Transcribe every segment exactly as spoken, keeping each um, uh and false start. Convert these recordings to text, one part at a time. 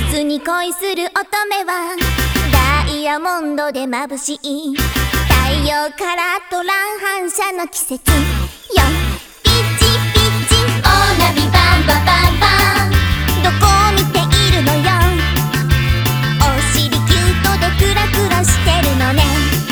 夏に恋する乙女はダイヤモンドで眩しい太陽からと乱反射の季節よ。ピチピチおなみバンババンバン、どこを見ているのよ。お尻キュートでクラクラしてるのね。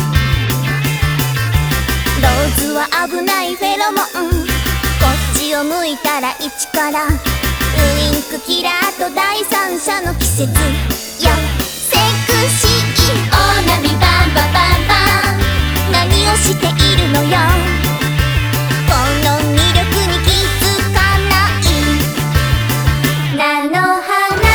ローズは危ないフェロモン、こっちを向いたら一からウインクキラーと第三者の季節よ。セクシーおなみバンババンバン、何をしているのよ。この魅力に気づかない菜の花、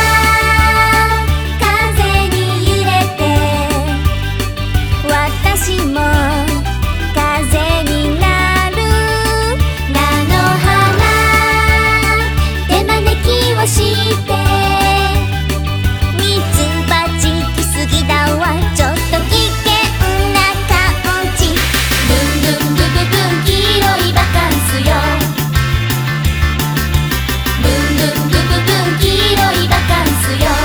風に揺れて私も風になる。菜の花手招きをしてミツバチ来すぎだわ、ちょっと危険な感じ。ブンブンブブブン黄色いバカンスよ。ブンブンブブブン黄色いバカンスよ。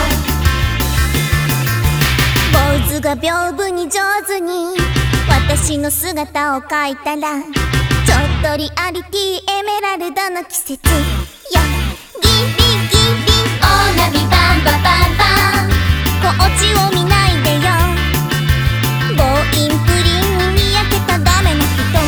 坊主が屏風に上手に私の姿を描いたら、ちょっとリアリティエメラルドの季節よ。ギリギリおなみバンババンバン、こっちを見ないでよ。暴飲プリンににやけたダメな人、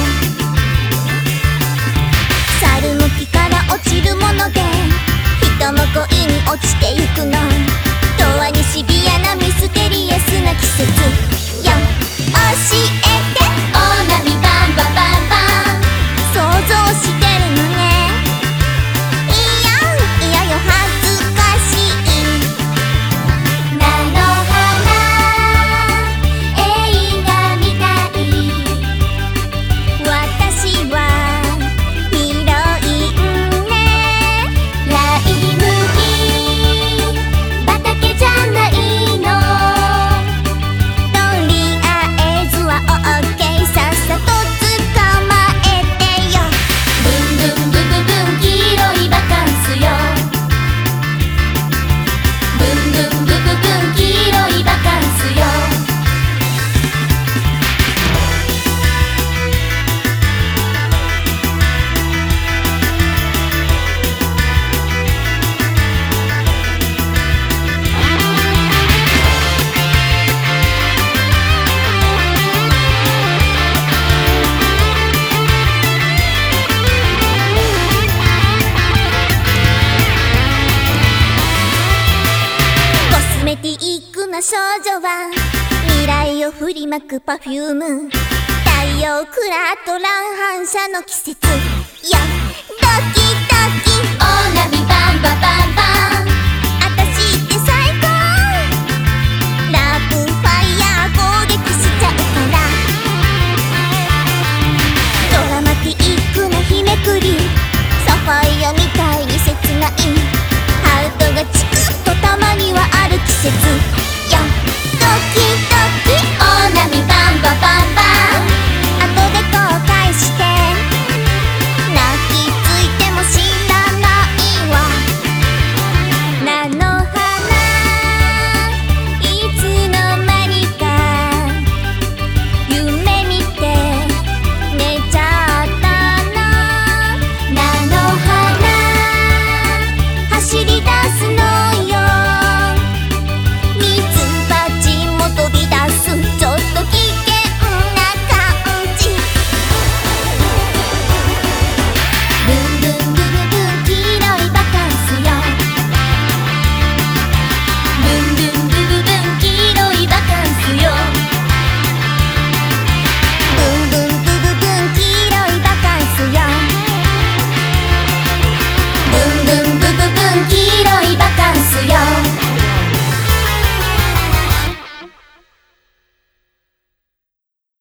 猿向きから落ちるもので人も恋に落ちてゆくの。永遠にシビアなミステリアスな季節よ。教えておなみバンババンバン、想像してるのね。いやいやよ恥ずかしい。菜の花映画みたい、私はヒロインね。ライ麦畑じゃないの、とりあえずはオッケー、さっさと捕まえてよ。ブンブンブブブン黄色いバカンスよ。ブンブンブブブン黄色いバカンスよ。コスメティックな少女は未来を振りまくパフューム、太陽クラと乱反射の季節よ。ドキドキおなみバンババンバン